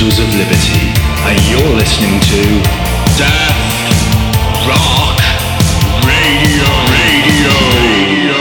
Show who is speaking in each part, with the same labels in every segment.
Speaker 1: Pistols of Liberty, and you're listening to Death Rock Radio.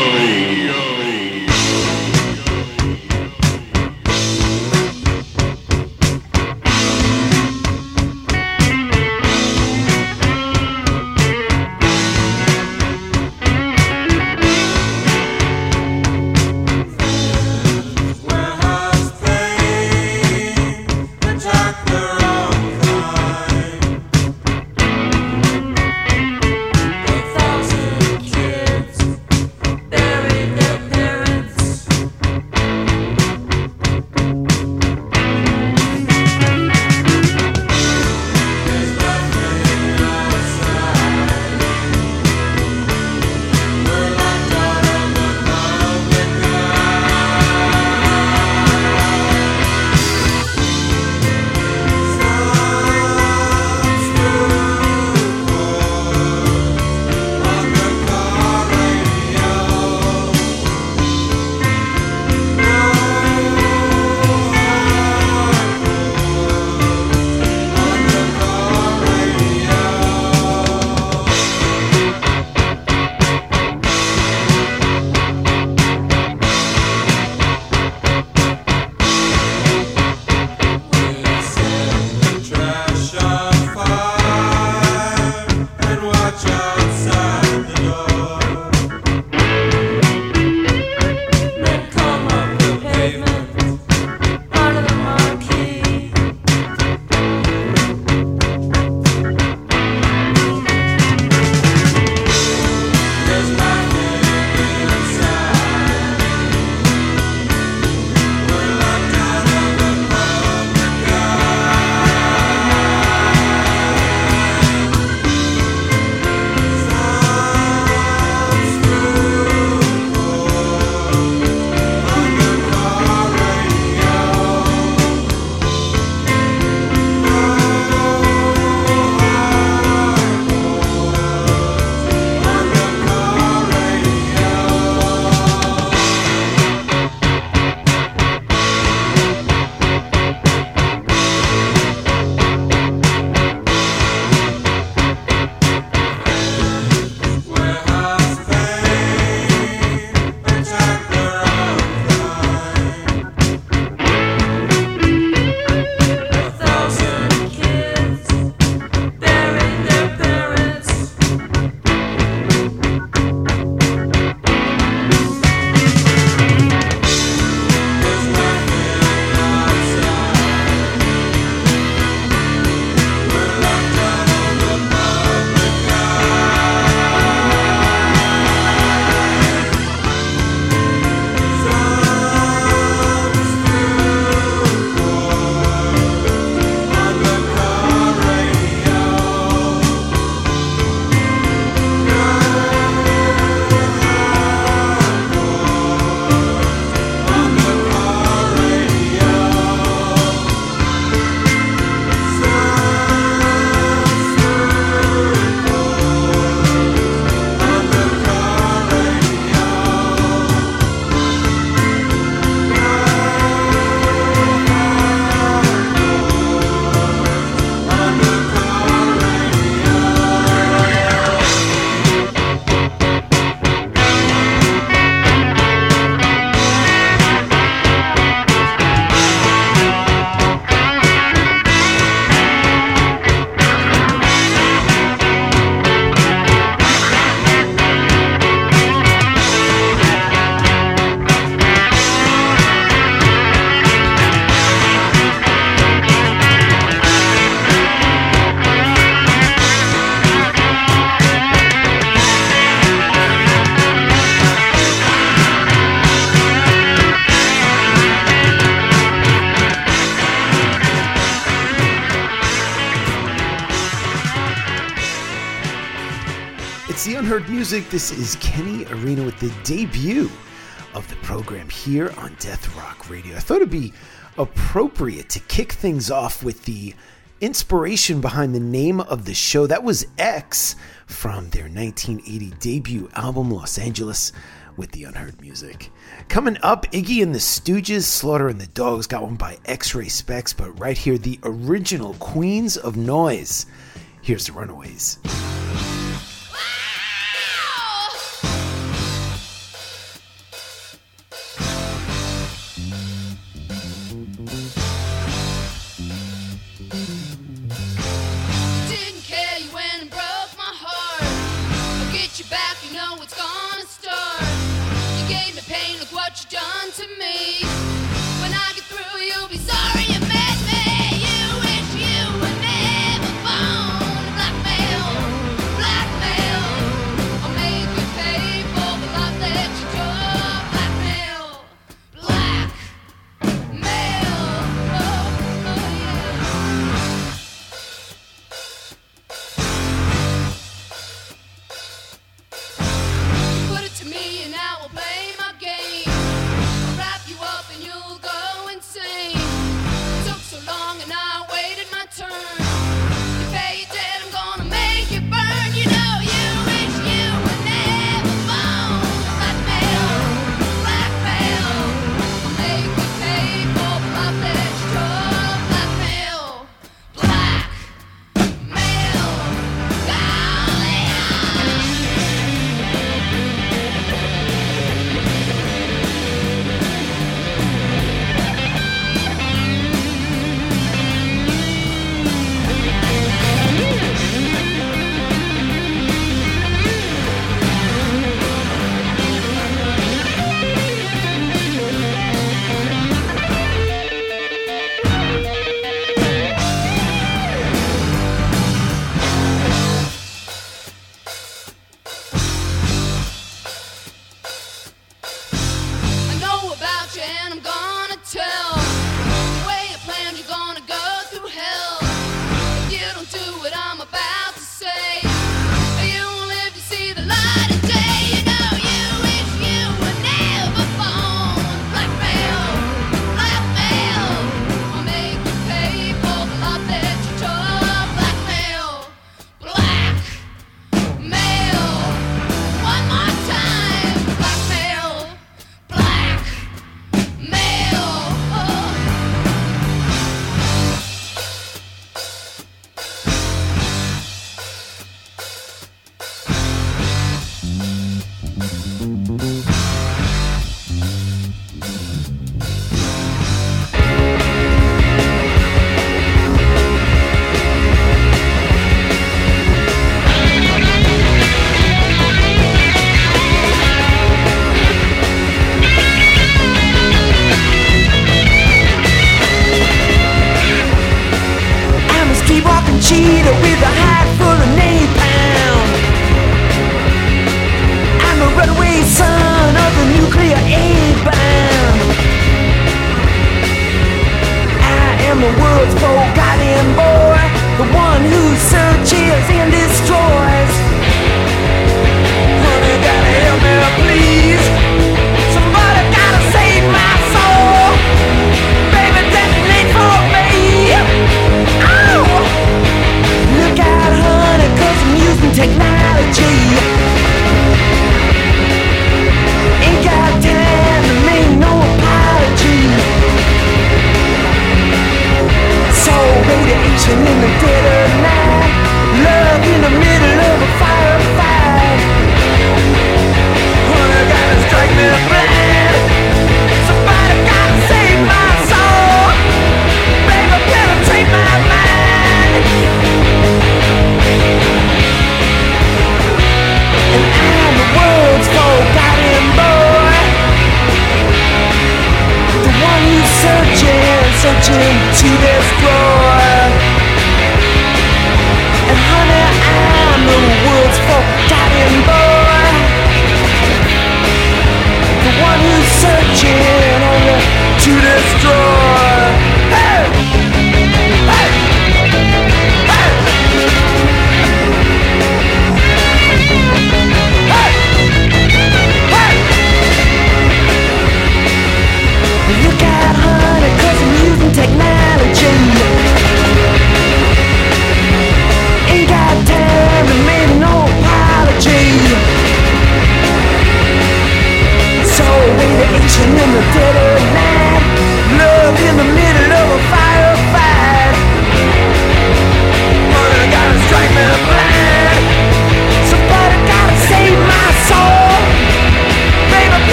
Speaker 2: Unheard Music. This is Kenny Arena with the debut of the program here on Death Rock Radio. I thought it'd be appropriate to kick things off with the inspiration behind the name of the show. That was X from their 1980 debut album, Los Angeles, with the unheard music. Coming up, Iggy and the Stooges, Slaughter and the Dogs, got one by X-Ray Specs, but right here, the original Queens of Noise. Here's the Runaways.
Speaker 3: Done to me. When I get through, you'll be sorry you made me. You wish you were never born. Blackmail, blackmail. I'll make you pay for the life that you took. Blackmail, blackmail. Oh yeah. Put it to me and I will play my game. You up and you'll go insane. It took so long and I waited my turn. You pay your debt, I'm gonna make you burn. You know you wish you were never born. Blackmail, blackmail. I'll make you pay for the life that you took. Blackmail, blackmail. Cheetah with a hat full of napalm. I'm a runaway son of the nuclear aid bomb. I am the world's forgotten boy, the one who searches and destroys. Honey, gotta help me, please. Somebody gotta save my soul. Baby, detonate for me. Oh! Look out, honey, 'cause I'm using technology. Ain't got time to make no apology. So radiation in the dead of night, love in the middle of a firefight. Honey, gotta strike me blind. Somebody gotta save my soul. Baby, penetrate my mind. And I'm the world's forgotten boy, the one who's searching to destroy. And honey, I'm the world's forgotten boy, the one who's searching only to destroy. Hey! Hey! Hey! Look out, honey, 'cause I'm using technology. Ain't got time to make no apology.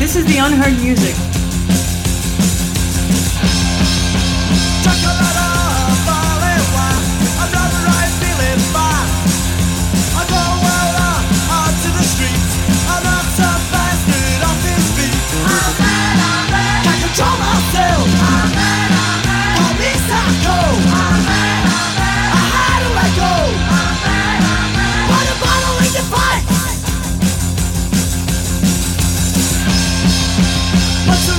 Speaker 4: This is the Unheard Music.
Speaker 5: What's the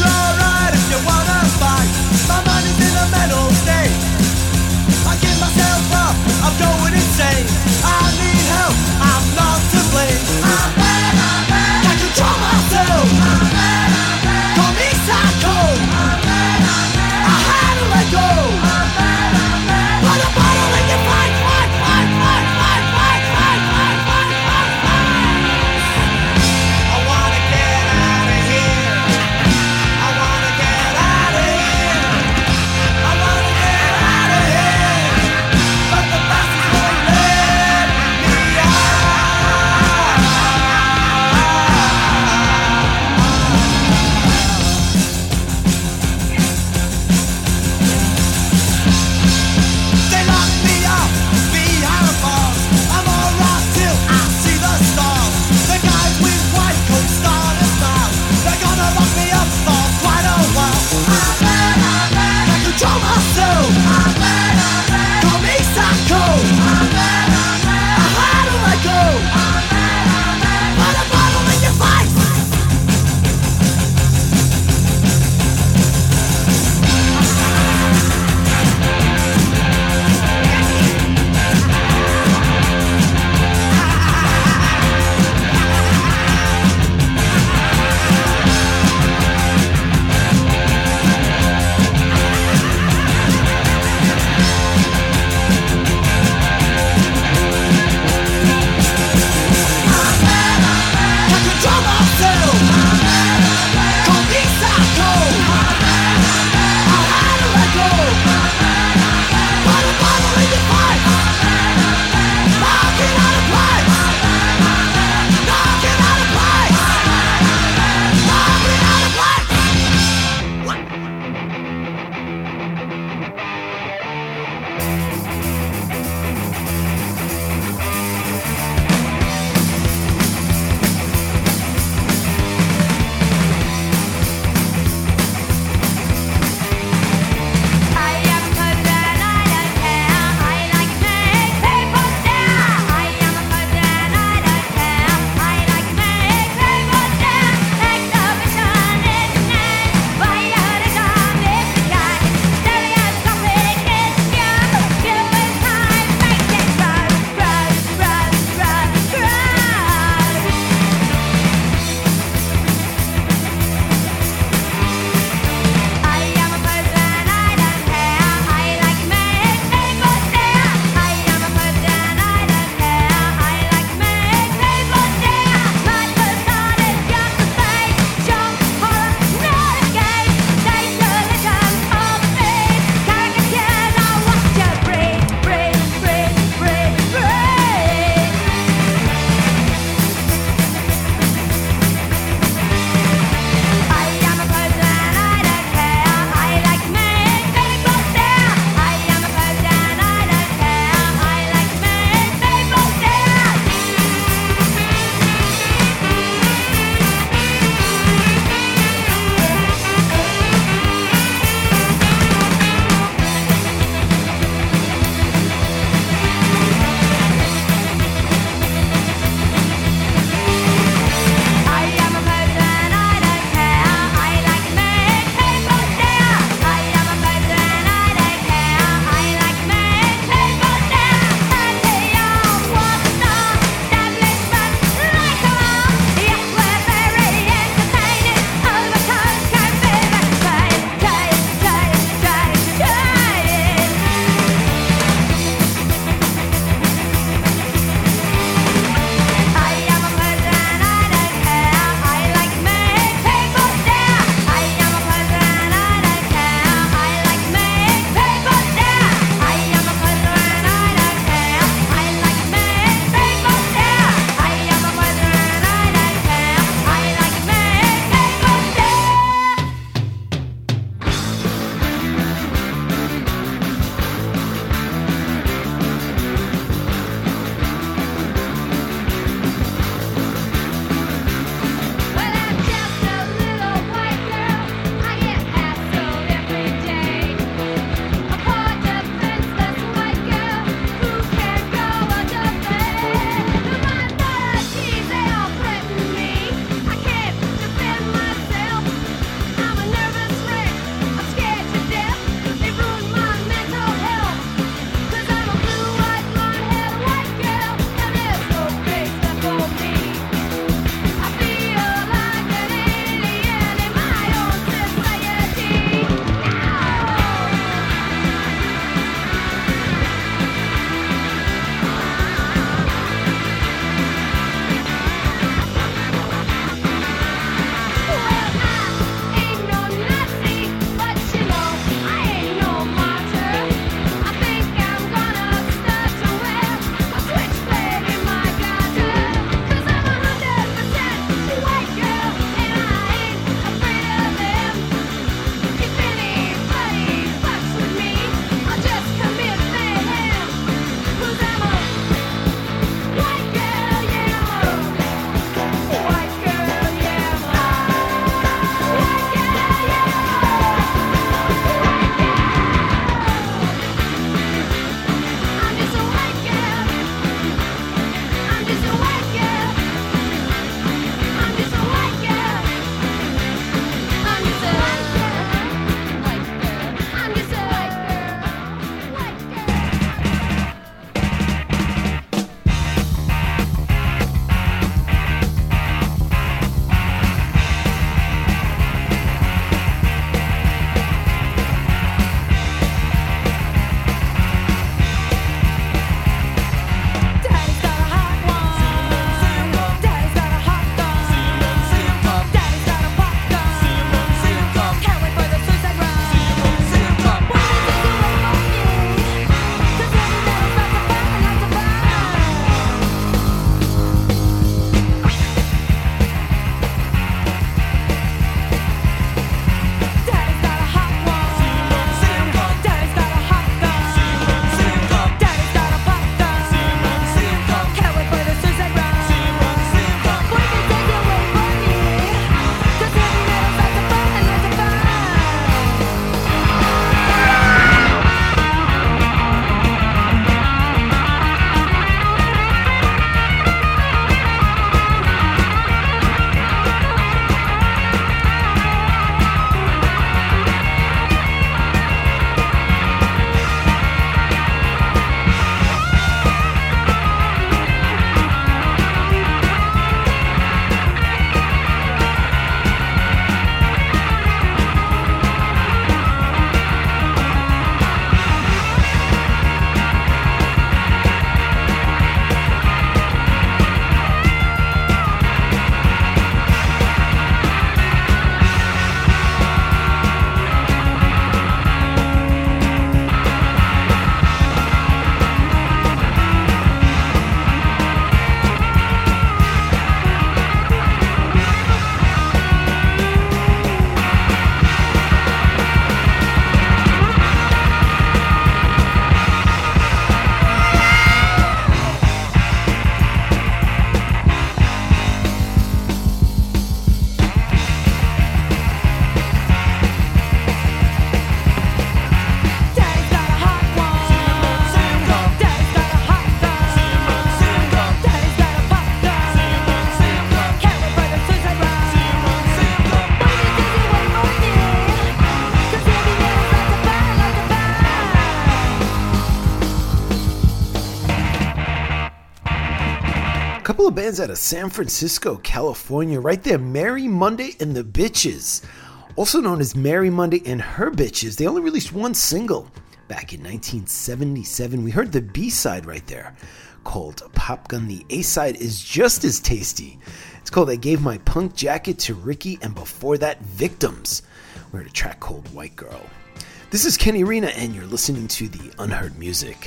Speaker 2: couple of bands out of San Francisco, California, right there, Mary Monday and the Bitches. Also known as Mary Monday and Her Bitches. They only released one single back in 1977. We heard the B-side right there called Pop Gun. The A-side is just as tasty. It's called I Gave My Punk Jacket to Ricky, and before that, Victims. We heard a track called White Girl. This is Kenny Arena, and you're listening to the Unheard Music.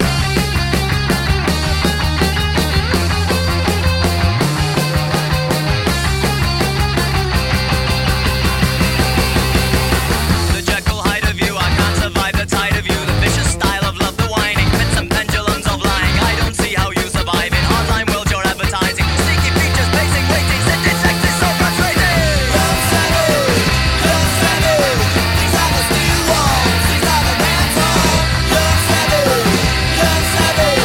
Speaker 4: Savage,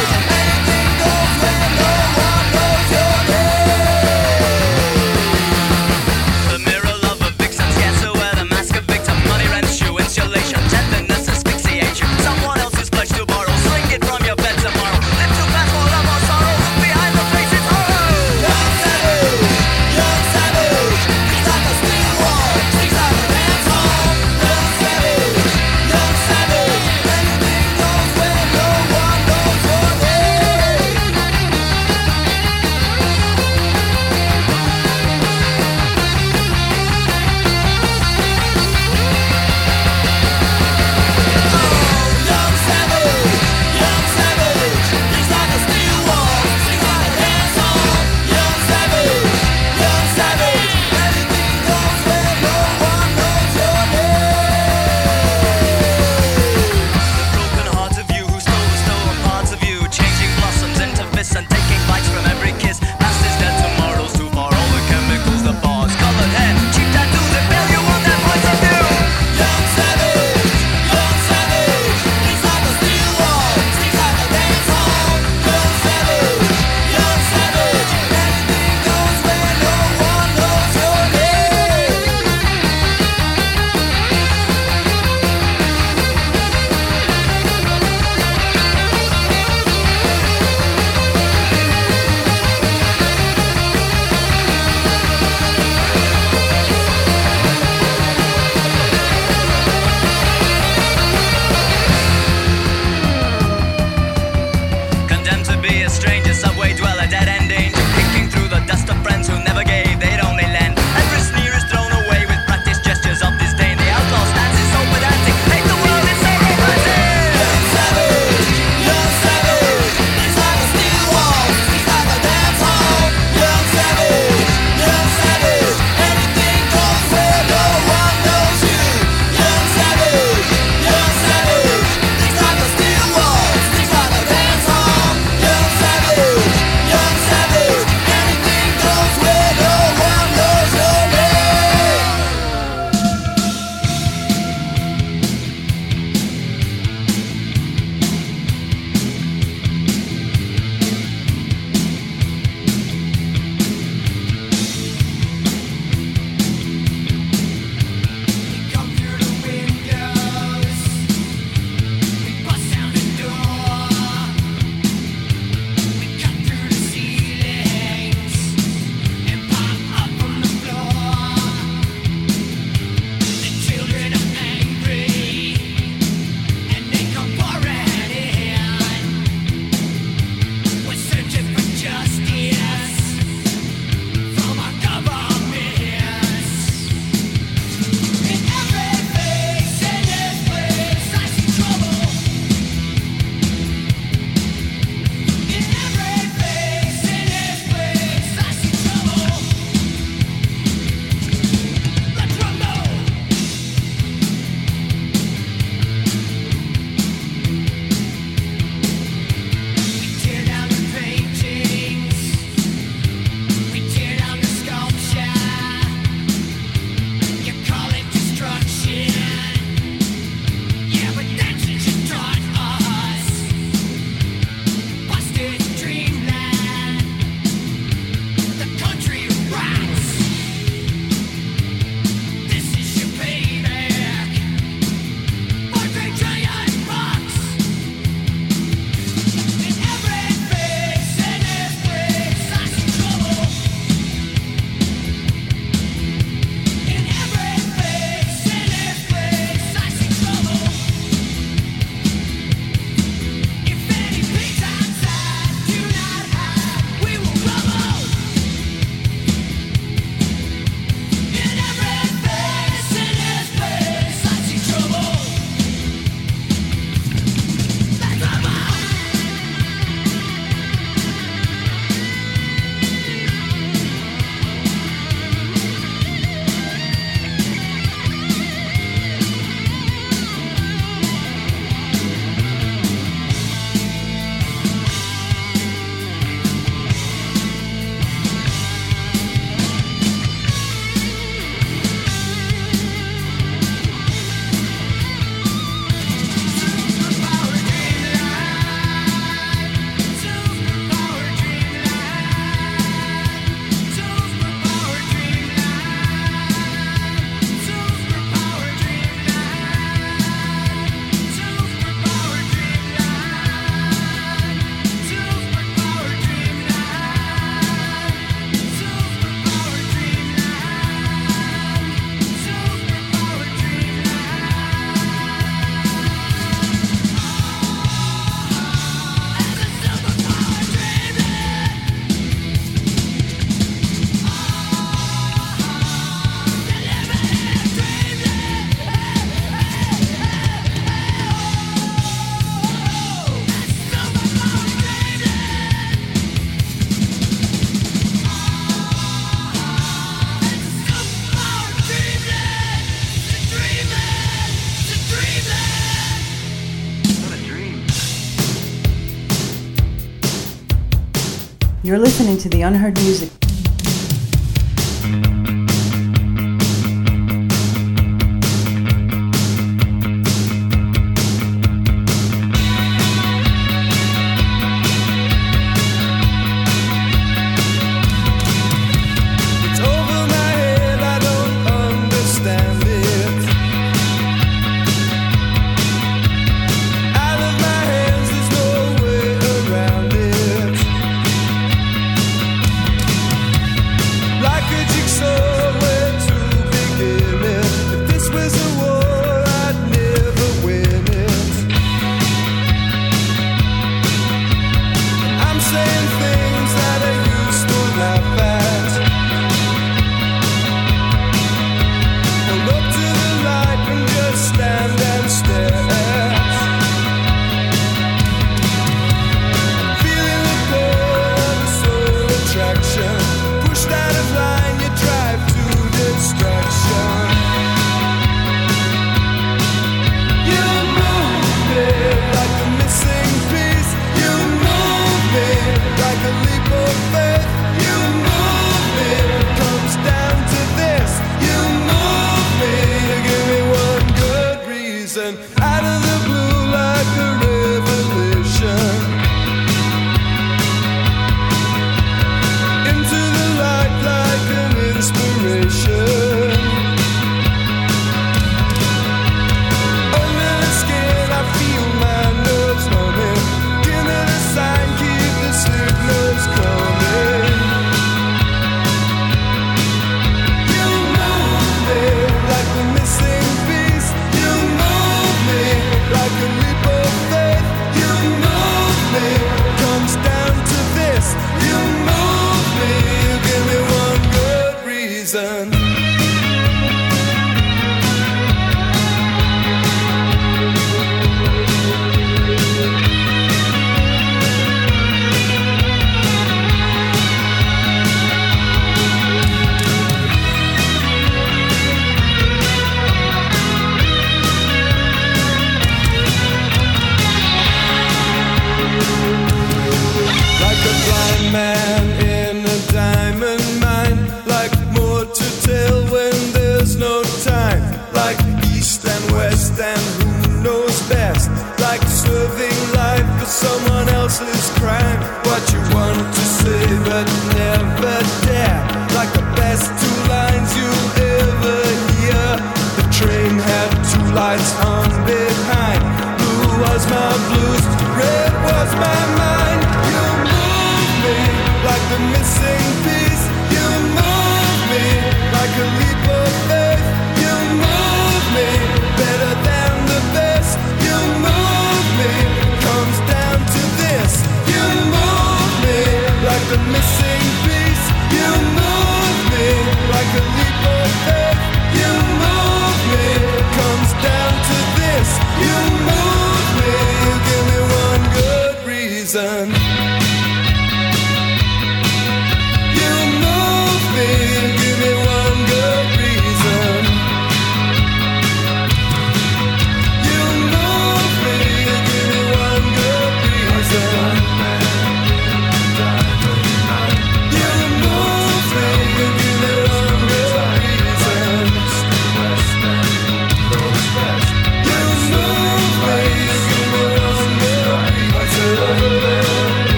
Speaker 4: You're listening to the Unheard Music.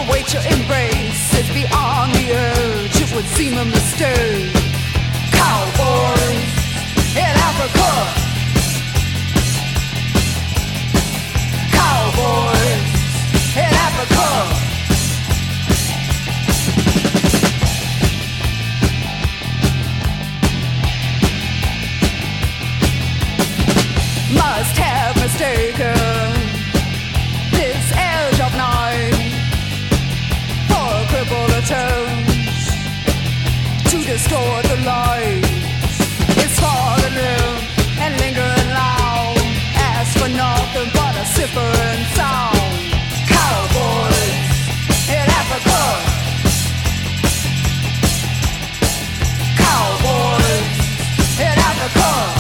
Speaker 5: await your embrace. It's beyond the urge, it would seem a mistake. Cowboys in Africa. Cowboys in Africa. Must have mistaken this edge of night for a crippled attempt to distort the light. It's falling limp and lingering loud. Ask for nothing but a siffering sound. Cowboys in Africa. Cowboys in Africa.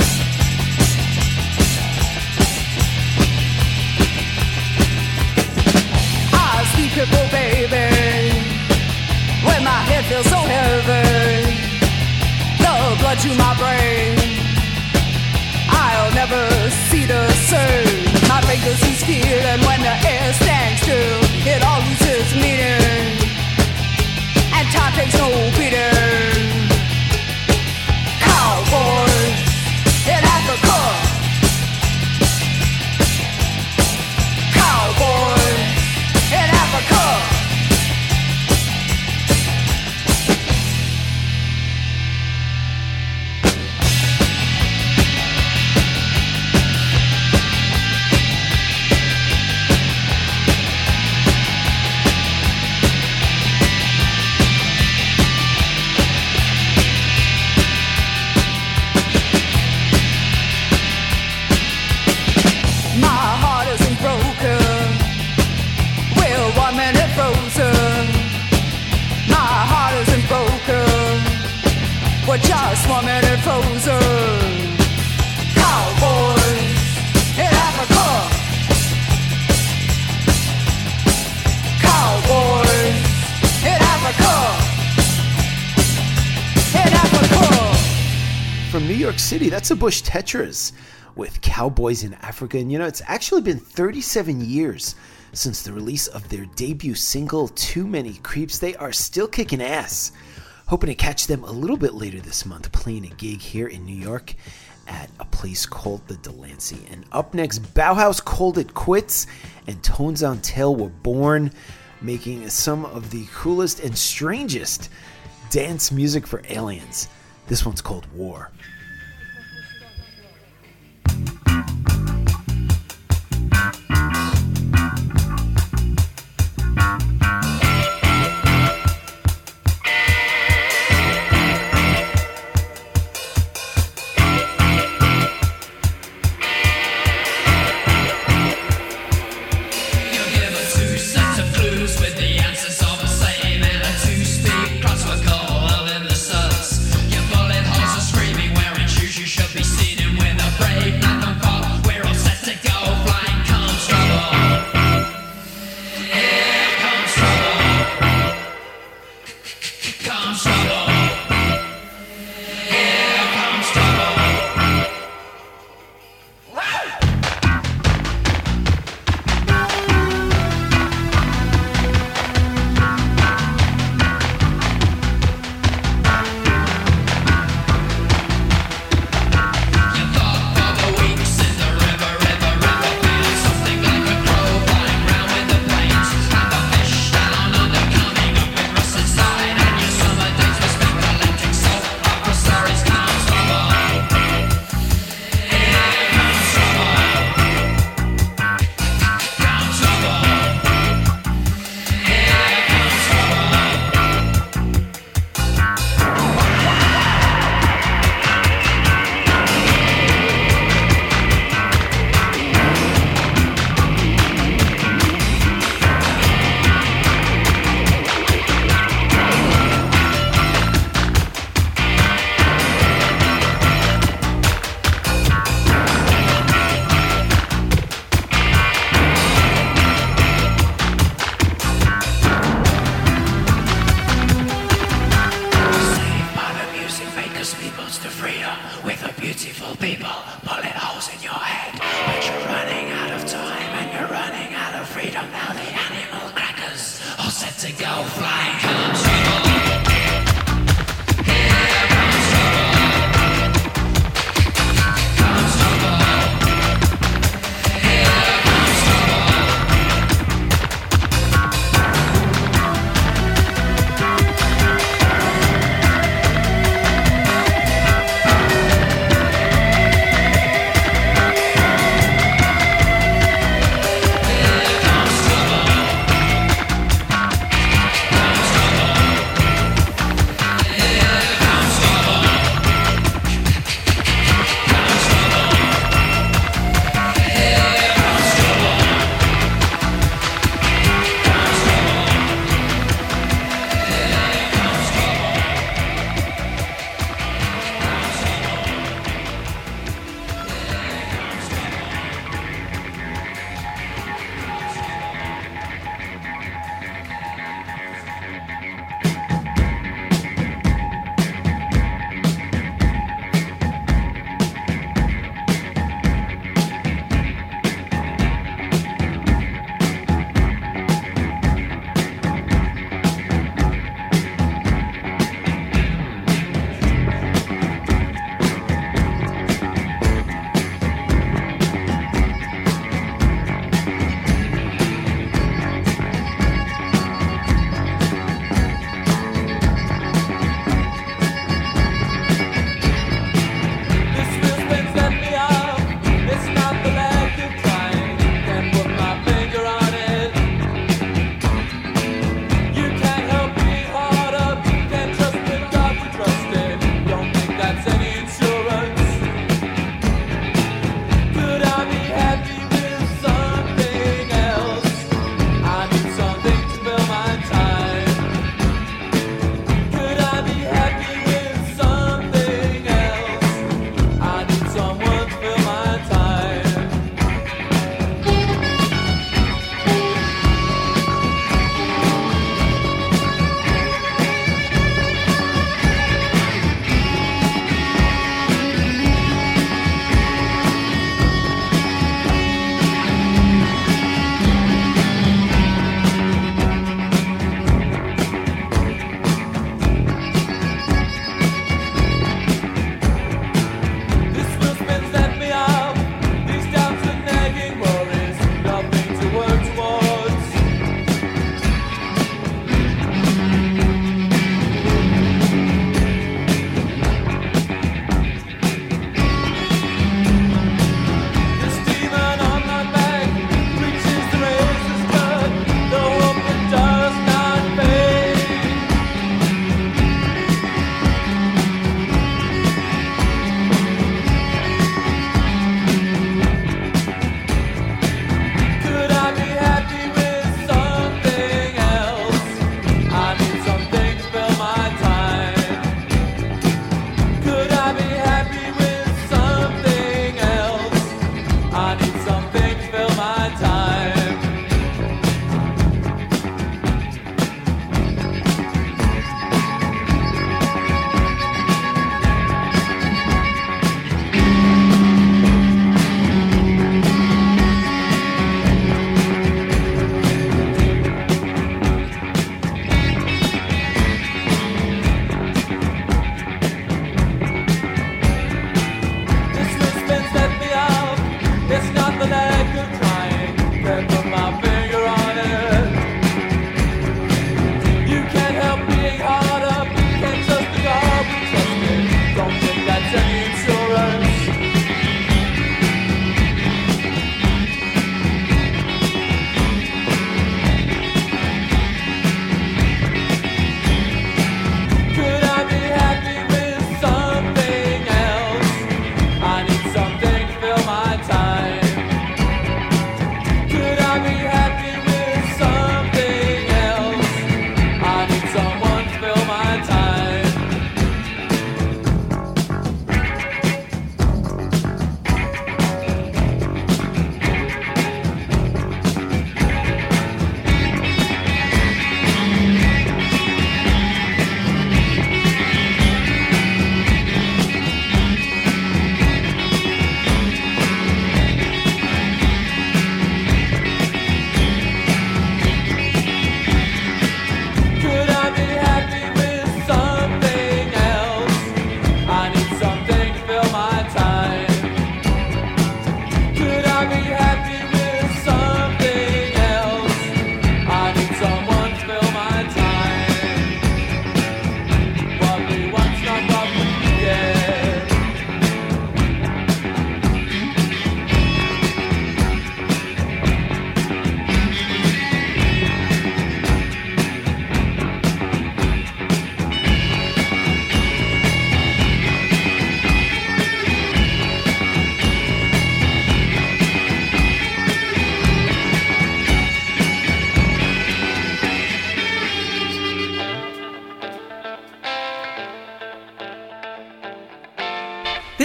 Speaker 5: Cripple baby, when my head feels so heavy, the blood to my brain, I'll never see the same. My fingers lose feeling when the air stands still. It all loses meaning, and time takes no beating. Cowboys in Africa. Cowboys in Africa. My heart isn't broken. We're 1 minute frozen. My heart isn't broken. We're just 1 minute frozen. Cowboys in Africa. Cowboys in Africa. In Africa.
Speaker 2: From New York City, that's the Bush Tetras with Cowboys in Africa. And you know, it's actually been 37 years since the release of their debut single, Too Many Creeps. They are still kicking ass. Hoping to catch them a little bit later this month, playing a gig here in New York at a place called the Delancey. And up next, Bauhaus Called It Quits and Tones on Tail were born, making some of the coolest and strangest dance music for aliens. This one's called War.
Speaker 6: With the answers all the same and a two-speed crossword call in the suds. Your bullet holes are screaming, wearing set to go flying. Comes trouble. Here comes trouble. Comes trouble. Here comes trouble. Here comes trouble.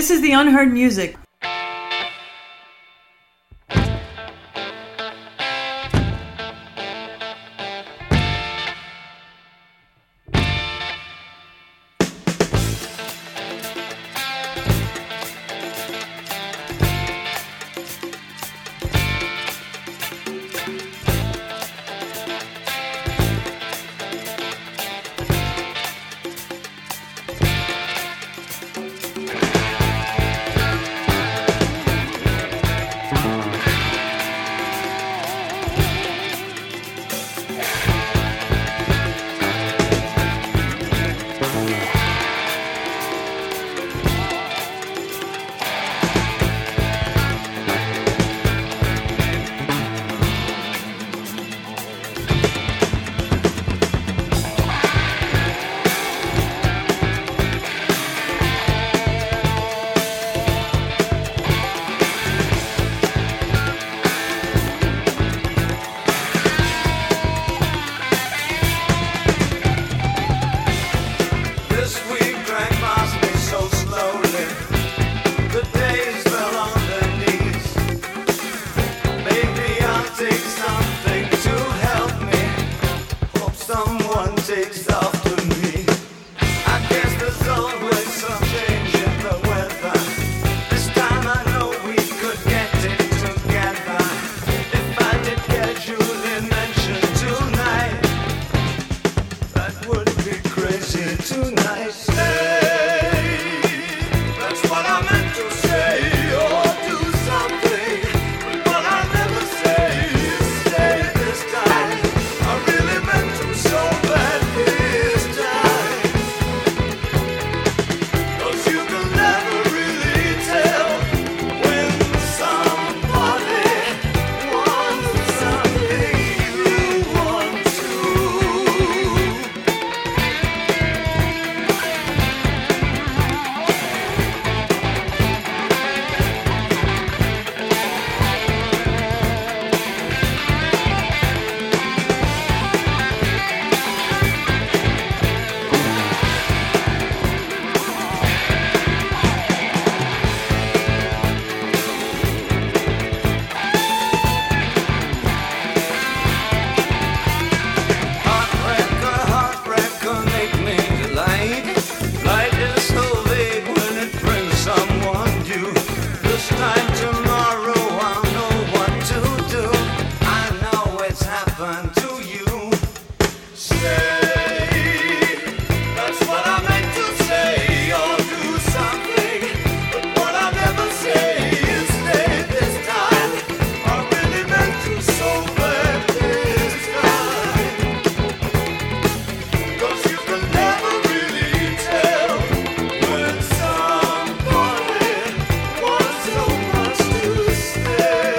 Speaker 4: This is the Unheard Music.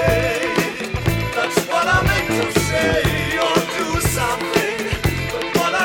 Speaker 7: What I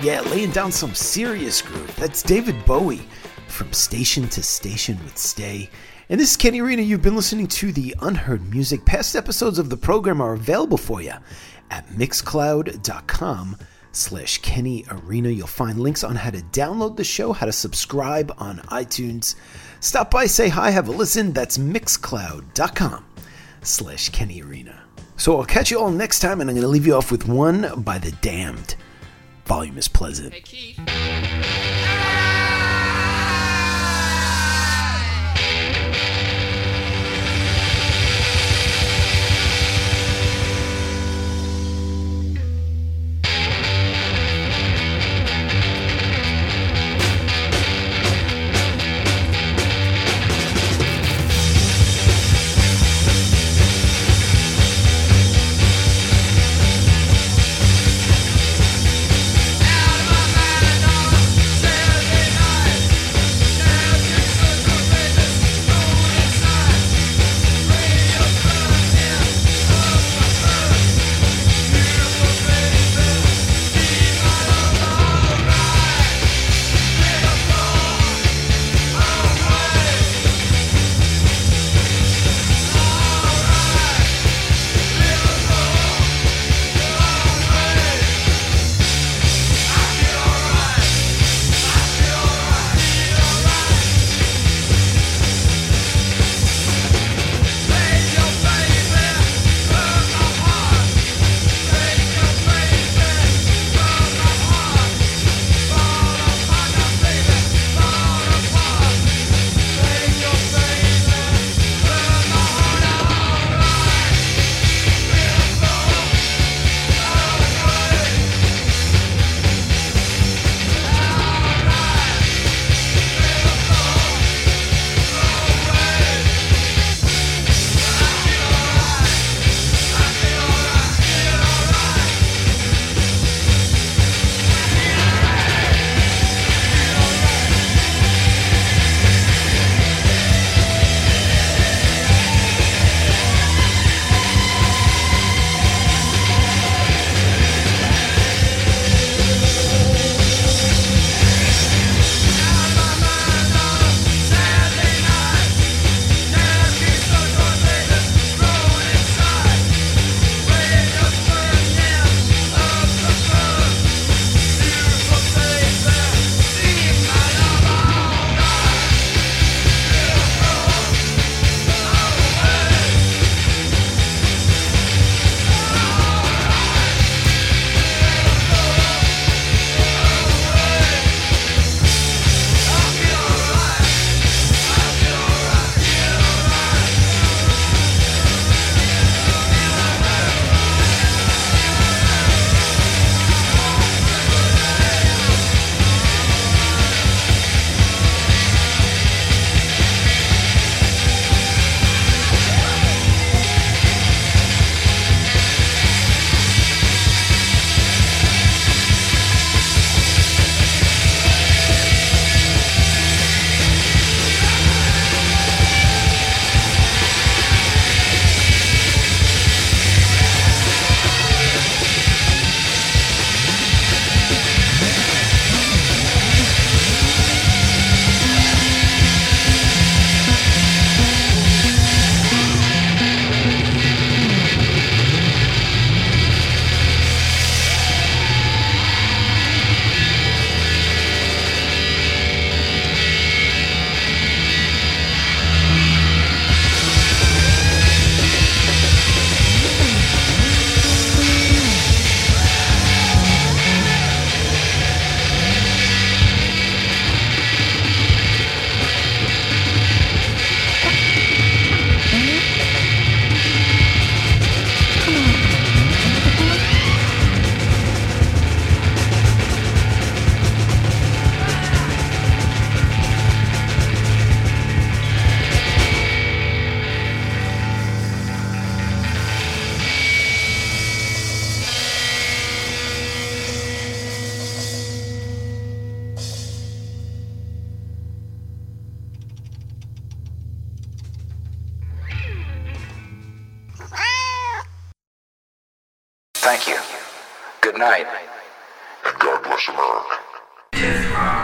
Speaker 2: Yeah, laying down some serious groove. That's David Bowie from Station to Station with Stay. And this is Kenny Arena. You've been listening to the Unheard Music. Past episodes of the program are available for you at mixcloud.com/Kenny Arena. You'll find links on how to download the show, how to subscribe on iTunes. Stop by, say hi, have a listen. That's mixcloud.com/Kenny Arena. So I'll catch you all next time, and I'm going to leave you off with one by The Damned. Volume is pleasant.
Speaker 3: Hey, Keith.
Speaker 7: Thank you. Good night. God bless America.